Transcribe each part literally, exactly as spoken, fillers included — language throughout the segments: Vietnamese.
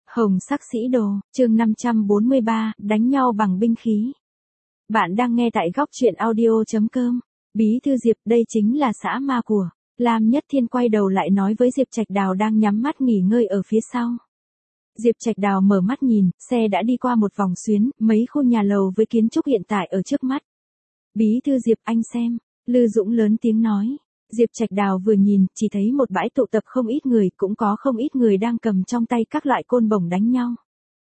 Hồng sắc sĩ đồ, chương năm trăm bốn mươi ba, đánh nhau bằng binh khí. Bạn đang nghe tại góc truyện audio.com. Bí thư Diệp, đây chính là xã ma của. Lam Nhất Thiên quay đầu lại nói với Diệp Trạch Đào đang nhắm mắt nghỉ ngơi ở phía sau. Diệp Trạch Đào mở mắt nhìn, xe đã đi qua một vòng xuyến, mấy khu nhà lầu với kiến trúc hiện tại ở trước mắt. Bí thư Diệp, anh xem, Lư Dũng lớn tiếng nói. Diệp Trạch Đào vừa nhìn, chỉ thấy một bãi tụ tập không ít người, cũng có không ít người đang cầm trong tay các loại côn bổng đánh nhau.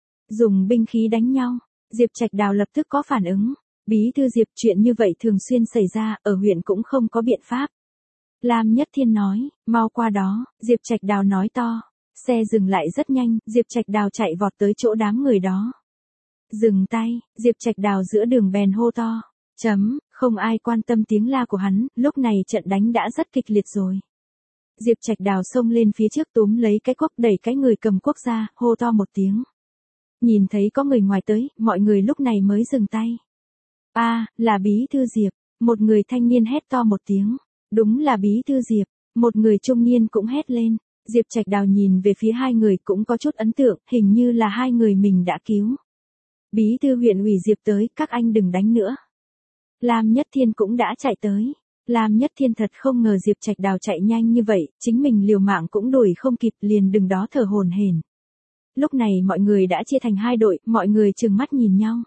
Dùng binh khí đánh nhau, Diệp Trạch Đào lập tức có phản ứng. Bí thư Diệp, chuyện như vậy thường xuyên xảy ra, ở huyện cũng không có biện pháp. Lam Nhất Thiên nói, mau qua đó, Diệp Trạch Đào nói to. Xe dừng lại rất nhanh, Diệp Trạch Đào chạy vọt tới chỗ đám người đó. Dừng tay, Diệp Trạch Đào giữa đường bèn hô to. Chấm, không ai quan tâm tiếng la của hắn, lúc này trận đánh đã rất kịch liệt rồi. Diệp Trạch Đào xông lên phía trước túm lấy cái cuốc, đẩy cái người cầm cuốc ra, hô to một tiếng. Nhìn thấy có người ngoài tới, mọi người lúc này mới dừng tay. A, à, là Bí thư Diệp, một người thanh niên hét to một tiếng. Đúng là Bí thư Diệp, một người trung niên cũng hét lên. Diệp Trạch Đào nhìn về phía hai người cũng có chút ấn tượng, hình như là hai người mình đã cứu. Bí thư huyện ủy Diệp tới, các anh đừng đánh nữa. Lam Nhất Thiên cũng đã chạy tới. Lam Nhất Thiên thật không ngờ Diệp Trạch Đào chạy nhanh như vậy, chính mình liều mạng cũng đuổi không kịp, liền đừng đó thở hổn hển. Lúc này mọi người đã chia thành hai đội, mọi người trừng mắt nhìn nhau.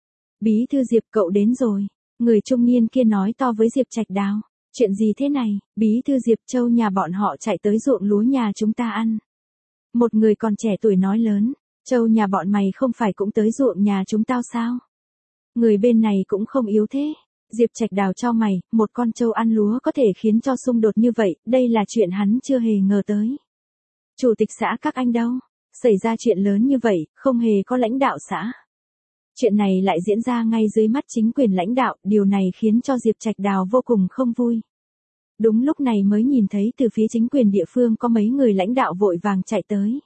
Bí thư Diệp, cậu đến rồi. Người trung niên kia nói to với Diệp Trạch Đào. Chuyện gì thế này? Bí thư Diệp, Châu nhà bọn họ chạy tới ruộng lúa nhà chúng ta ăn. Một người còn trẻ tuổi nói lớn. Châu nhà bọn mày không phải cũng tới ruộng nhà chúng tao sao? Người bên này cũng không yếu thế. Diệp Trạch Đào cho mày, một con trâu ăn lúa có thể khiến cho xung đột như vậy, đây là chuyện hắn chưa hề ngờ tới. Chủ tịch xã các anh đâu? Xảy ra chuyện lớn như vậy, không hề có lãnh đạo xã. Chuyện này lại diễn ra ngay dưới mắt chính quyền lãnh đạo, điều này khiến cho Diệp Trạch Đào vô cùng không vui. Đúng lúc này mới nhìn thấy từ phía chính quyền địa phương có mấy người lãnh đạo vội vàng chạy tới.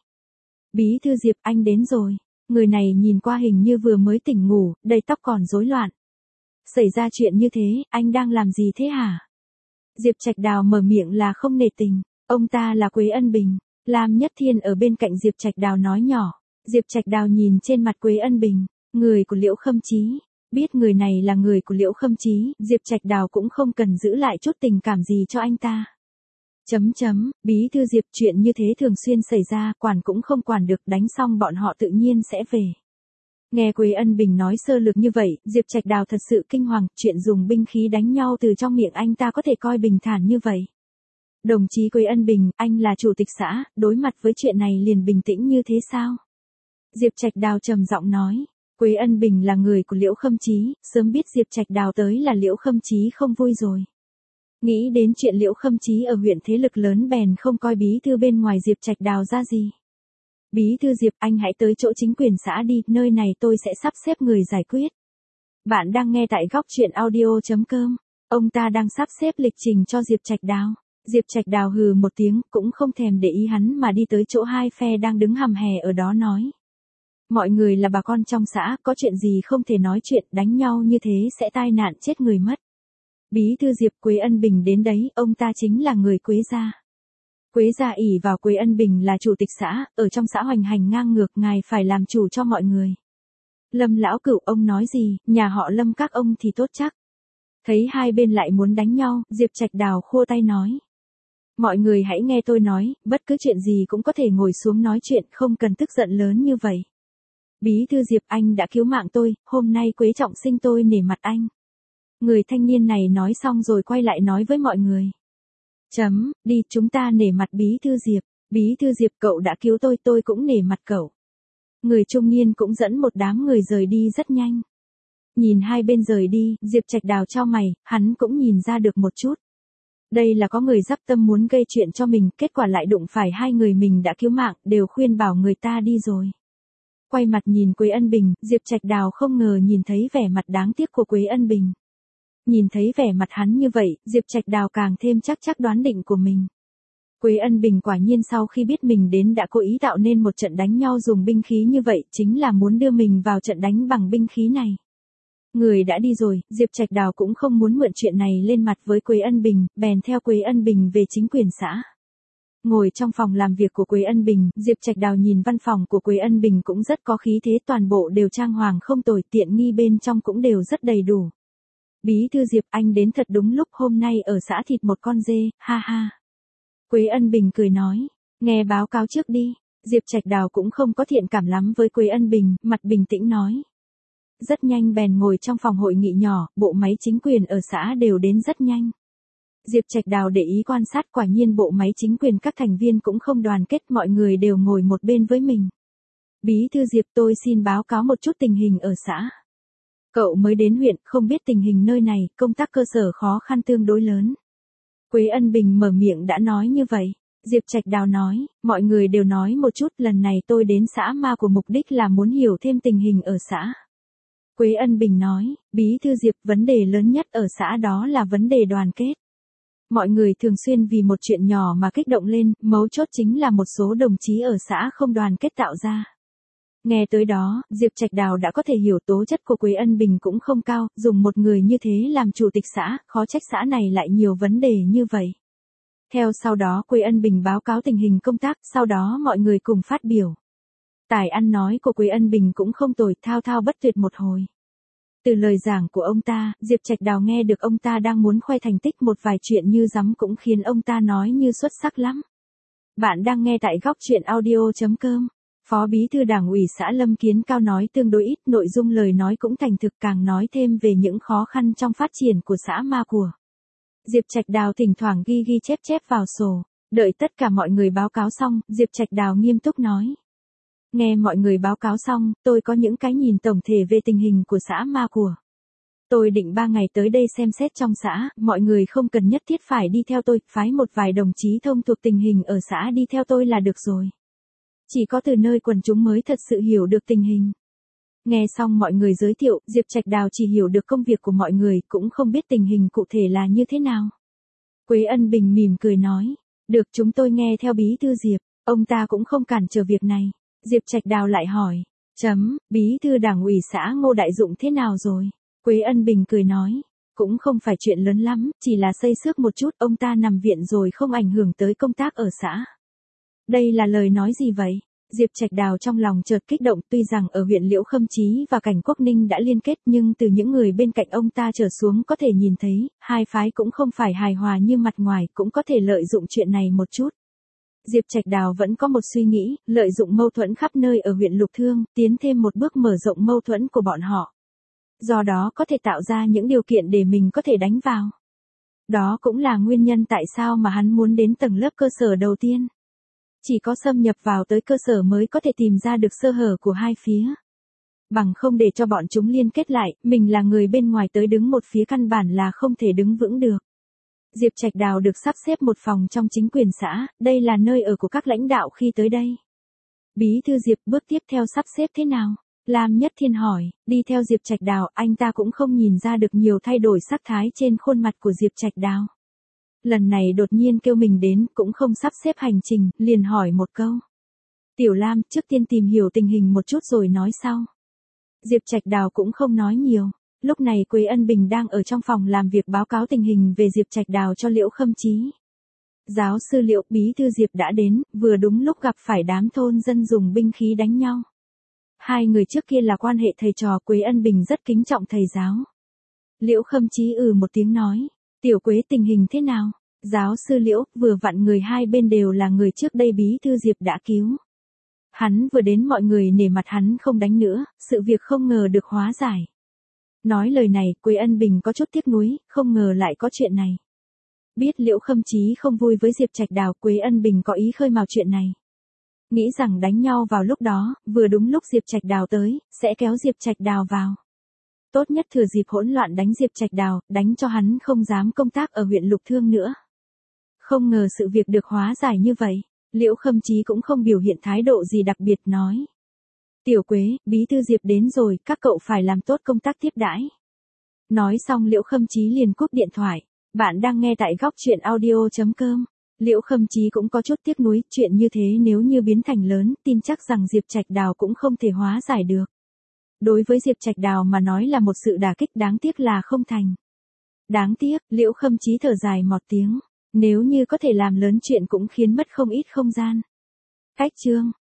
Bí thư Diệp, anh đến rồi. Người này nhìn qua hình như vừa mới tỉnh ngủ, đầy tóc còn rối loạn. Xảy ra chuyện như thế, anh đang làm gì thế hả? Diệp Trạch Đào mở miệng là không nể tình, ông ta là Quế Ân Bình. Lam Nhất Thiên ở bên cạnh Diệp Trạch Đào nói nhỏ. Diệp Trạch Đào nhìn trên mặt Quế Ân Bình, người của Liễu Khâm Chí. Biết người này là người của Liễu Khâm Chí, Diệp Trạch Đào cũng không cần giữ lại chút tình cảm gì cho anh ta. Chấm chấm, Bí thư Diệp, chuyện như thế thường xuyên xảy ra, quản cũng không quản được, đánh xong bọn họ tự nhiên sẽ về. Nghe Quế Ân Bình nói sơ lược như vậy, Diệp Trạch Đào thật sự kinh hoàng, chuyện dùng binh khí đánh nhau từ trong miệng anh ta có thể coi bình thản như vậy. Đồng chí Quế Ân Bình, anh là chủ tịch xã, đối mặt với chuyện này liền bình tĩnh như thế sao? Diệp Trạch Đào trầm giọng nói, Quế Ân Bình là người của Liễu Khâm Chí, sớm biết Diệp Trạch Đào tới là Liễu Khâm Chí không vui rồi. Nghĩ đến chuyện Liễu Khâm Chí ở huyện thế lực lớn bèn không coi bí thư bên ngoài Diệp Trạch Đào ra gì. Bí thư Diệp, anh hãy tới chỗ chính quyền xã đi, nơi này tôi sẽ sắp xếp người giải quyết. Bạn đang nghe tại góc truyện audio.com. Ông ta đang sắp xếp lịch trình cho Diệp Trạch Đào. Diệp Trạch Đào hừ một tiếng, cũng không thèm để ý hắn mà đi tới chỗ hai phe đang đứng hầm hè ở đó nói. Mọi người là bà con trong xã, có chuyện gì không thể nói chuyện, đánh nhau như thế sẽ tai nạn chết người mất. Bí thư Diệp, Quế Ân Bình đến đấy, ông ta chính là người Quế gia. Quế gia ỷ vào Quế Ân Bình là chủ tịch xã, ở trong xã hoành hành ngang ngược, ngài phải làm chủ cho mọi người. Lâm lão cửu, ông nói gì, nhà họ Lâm các ông thì tốt chắc. Thấy hai bên lại muốn đánh nhau, Diệp Trạch Đào khua tay nói. Mọi người hãy nghe tôi nói, bất cứ chuyện gì cũng có thể ngồi xuống nói chuyện, không cần tức giận lớn như vậy. Bí thư Diệp, anh đã cứu mạng tôi, hôm nay Quế trọng sinh tôi nể mặt anh. Người thanh niên này nói xong rồi quay lại nói với mọi người. Chấm, đi, chúng ta nể mặt Bí thư Diệp. Bí thư Diệp, cậu đã cứu tôi, tôi cũng nể mặt cậu. Người trung niên cũng dẫn một đám người rời đi rất nhanh. Nhìn hai bên rời đi, Diệp Trạch Đào chau mày, hắn cũng nhìn ra được một chút. Đây là có người dắp tâm muốn gây chuyện cho mình, kết quả lại đụng phải hai người mình đã cứu mạng, đều khuyên bảo người ta đi rồi. Quay mặt nhìn Quế Ân Bình, Diệp Trạch Đào không ngờ nhìn thấy vẻ mặt đáng tiếc của Quế Ân Bình. Nhìn thấy vẻ mặt hắn như vậy, Diệp Trạch Đào càng thêm chắc chắc đoán định của mình. Quế Ân Bình quả nhiên sau khi biết mình đến đã cố ý tạo nên một trận đánh nhau dùng binh khí như vậy, chính là muốn đưa mình vào trận đánh bằng binh khí này. Người đã đi rồi, Diệp Trạch Đào cũng không muốn mượn chuyện này lên mặt với Quế Ân Bình, bèn theo Quế Ân Bình về chính quyền xã. Ngồi trong phòng làm việc của Quế Ân Bình, Diệp Trạch Đào nhìn văn phòng của Quế Ân Bình cũng rất có khí thế, toàn bộ đều trang hoàng không tồi, tiện nghi bên trong cũng đều rất đầy đủ. Bí thư Diệp, anh đến thật đúng lúc, hôm nay ở xã thịt một con dê, ha ha. Quế Ân Bình cười nói, nghe báo cáo trước đi. Diệp Trạch Đào cũng không có thiện cảm lắm với Quế Ân Bình, mặt bình tĩnh nói. Rất nhanh bèn ngồi trong phòng hội nghị nhỏ, bộ máy chính quyền ở xã đều đến rất nhanh. Diệp Trạch Đào để ý quan sát, quả nhiên bộ máy chính quyền các thành viên cũng không đoàn kết, mọi người đều ngồi một bên với mình. Bí thư Diệp, tôi xin báo cáo một chút tình hình ở xã. Cậu mới đến huyện, không biết tình hình nơi này, công tác cơ sở khó khăn tương đối lớn. Quế Ân Bình mở miệng đã nói như vậy. Diệp Trạch Đào nói, mọi người đều nói một chút, lần này tôi đến xã Ma của mục đích là muốn hiểu thêm tình hình ở xã. Quế Ân Bình nói, bí thư Diệp, vấn đề lớn nhất ở xã đó là vấn đề đoàn kết. Mọi người thường xuyên vì một chuyện nhỏ mà kích động lên, mấu chốt chính là một số đồng chí ở xã không đoàn kết tạo ra. Nghe tới đó, Diệp Trạch Đào đã có thể hiểu tố chất của Quế Ân Bình cũng không cao, dùng một người như thế làm chủ tịch xã, khó trách xã này lại nhiều vấn đề như vậy. Theo sau đó Quế Ân Bình báo cáo tình hình công tác, sau đó mọi người cùng phát biểu. Tài ăn nói của Quế Ân Bình cũng không tồi, thao thao bất tuyệt một hồi. Từ lời giảng của ông ta, Diệp Trạch Đào nghe được ông ta đang muốn khoe thành tích, một vài chuyện như rắm cũng khiến ông ta nói như xuất sắc lắm. Bạn đang nghe tại góc truyện audio chấm com. Phó Bí thư Đảng ủy xã Lâm Kiến Cao nói tương đối ít, nội dung lời nói cũng thành thực, càng nói thêm về những khó khăn trong phát triển của xã Ma của. Diệp Trạch Đào thỉnh thoảng ghi ghi chép chép vào sổ, đợi tất cả mọi người báo cáo xong, Diệp Trạch Đào nghiêm túc nói. Nghe mọi người báo cáo xong, tôi có những cái nhìn tổng thể về tình hình của xã Ma của. Tôi định ba ngày tới đây xem xét trong xã, mọi người không cần nhất thiết phải đi theo tôi, phái một vài đồng chí thông thuộc tình hình ở xã đi theo tôi là được rồi. Chỉ có từ nơi quần chúng mới thật sự hiểu được tình hình. Nghe xong mọi người giới thiệu, Diệp Trạch Đào chỉ hiểu được công việc của mọi người, cũng không biết tình hình cụ thể là như thế nào. Quế Ân Bình mỉm cười nói, được, chúng tôi nghe theo bí thư Diệp, ông ta cũng không cản trở việc này. Diệp Trạch Đào lại hỏi, chấm, bí thư Đảng ủy xã Ngô Đại Dụng thế nào rồi? Quế Ân Bình cười nói, cũng không phải chuyện lớn lắm, chỉ là xây xước một chút, ông ta nằm viện rồi không ảnh hưởng tới công tác ở xã. Đây là lời nói gì vậy? Diệp Trạch Đào trong lòng chợt kích động, tuy rằng ở huyện Liễu Khâm Chí và Cảnh Quốc Ninh đã liên kết, nhưng từ những người bên cạnh ông ta trở xuống có thể nhìn thấy, hai phái cũng không phải hài hòa như mặt ngoài, cũng có thể lợi dụng chuyện này một chút. Diệp Trạch Đào vẫn có một suy nghĩ, lợi dụng mâu thuẫn khắp nơi ở huyện Lục Thương, tiến thêm một bước mở rộng mâu thuẫn của bọn họ. Do đó có thể tạo ra những điều kiện để mình có thể đánh vào. Đó cũng là nguyên nhân tại sao mà hắn muốn đến tầng lớp cơ sở đầu tiên. Chỉ có xâm nhập vào tới cơ sở mới có thể tìm ra được sơ hở của hai phía. Bằng không để cho bọn chúng liên kết lại, mình là người bên ngoài tới đứng một phía căn bản là không thể đứng vững được. Diệp Trạch Đào được sắp xếp một phòng trong chính quyền xã, đây là nơi ở của các lãnh đạo khi tới đây. Bí thư Diệp, bước tiếp theo sắp xếp thế nào? Lam Nhất Thiên hỏi, đi theo Diệp Trạch Đào, anh ta cũng không nhìn ra được nhiều thay đổi sắc thái trên khuôn mặt của Diệp Trạch Đào. Lần này đột nhiên kêu mình đến, cũng không sắp xếp hành trình, liền hỏi một câu. Tiểu Lam, trước tiên tìm hiểu tình hình một chút rồi nói sau. Diệp Trạch Đào cũng không nói nhiều. Lúc này Quế Ân Bình đang ở trong phòng làm việc báo cáo tình hình về Diệp Trạch Đào cho Liễu Khâm Chí. Giáo sư Liễu, bí thư Diệp đã đến, vừa đúng lúc gặp phải đám thôn dân dùng binh khí đánh nhau. Hai người trước kia là quan hệ thầy trò, Quế Ân Bình rất kính trọng thầy giáo. Liễu Khâm Chí ừ một tiếng nói, Tiểu Quế, tình hình thế nào? Giáo sư Liễu, vừa vặn người hai bên đều là người trước đây bí thư Diệp đã cứu. Hắn vừa đến mọi người nể mặt hắn không đánh nữa, sự việc không ngờ được hóa giải. Nói lời này, Quế Ân Bình có chút tiếc nuối, không ngờ lại có chuyện này. Biết Liễu Khâm Chí không vui với Diệp Trạch Đào, Quế Ân Bình có ý khơi mào chuyện này. Nghĩ rằng đánh nhau vào lúc đó, vừa đúng lúc Diệp Trạch Đào tới, sẽ kéo Diệp Trạch Đào vào. Tốt nhất thừa dịp hỗn loạn đánh Diệp Trạch Đào, đánh cho hắn không dám công tác ở huyện Lục Thương nữa. Không ngờ sự việc được hóa giải như vậy, Liễu Khâm Chí cũng không biểu hiện thái độ gì đặc biệt nói. Tiểu Quế, bí thư Diệp đến rồi, các cậu phải làm tốt công tác tiếp đãi. Nói xong Liễu Khâm Chí liền cúp điện thoại. Bạn đang nghe tại góc truyện audio chấm com. Liễu Khâm Chí cũng có chút tiếc nuối, chuyện như thế nếu như biến thành lớn, tin chắc rằng Diệp Trạch Đào cũng không thể hóa giải được. Đối với Diệp Trạch Đào mà nói là một sự đả kích, đáng tiếc là không thành. Đáng tiếc, Liễu Khâm Chí thở dài một tiếng. Nếu như có thể làm lớn chuyện cũng khiến mất không ít không gian. Cách chương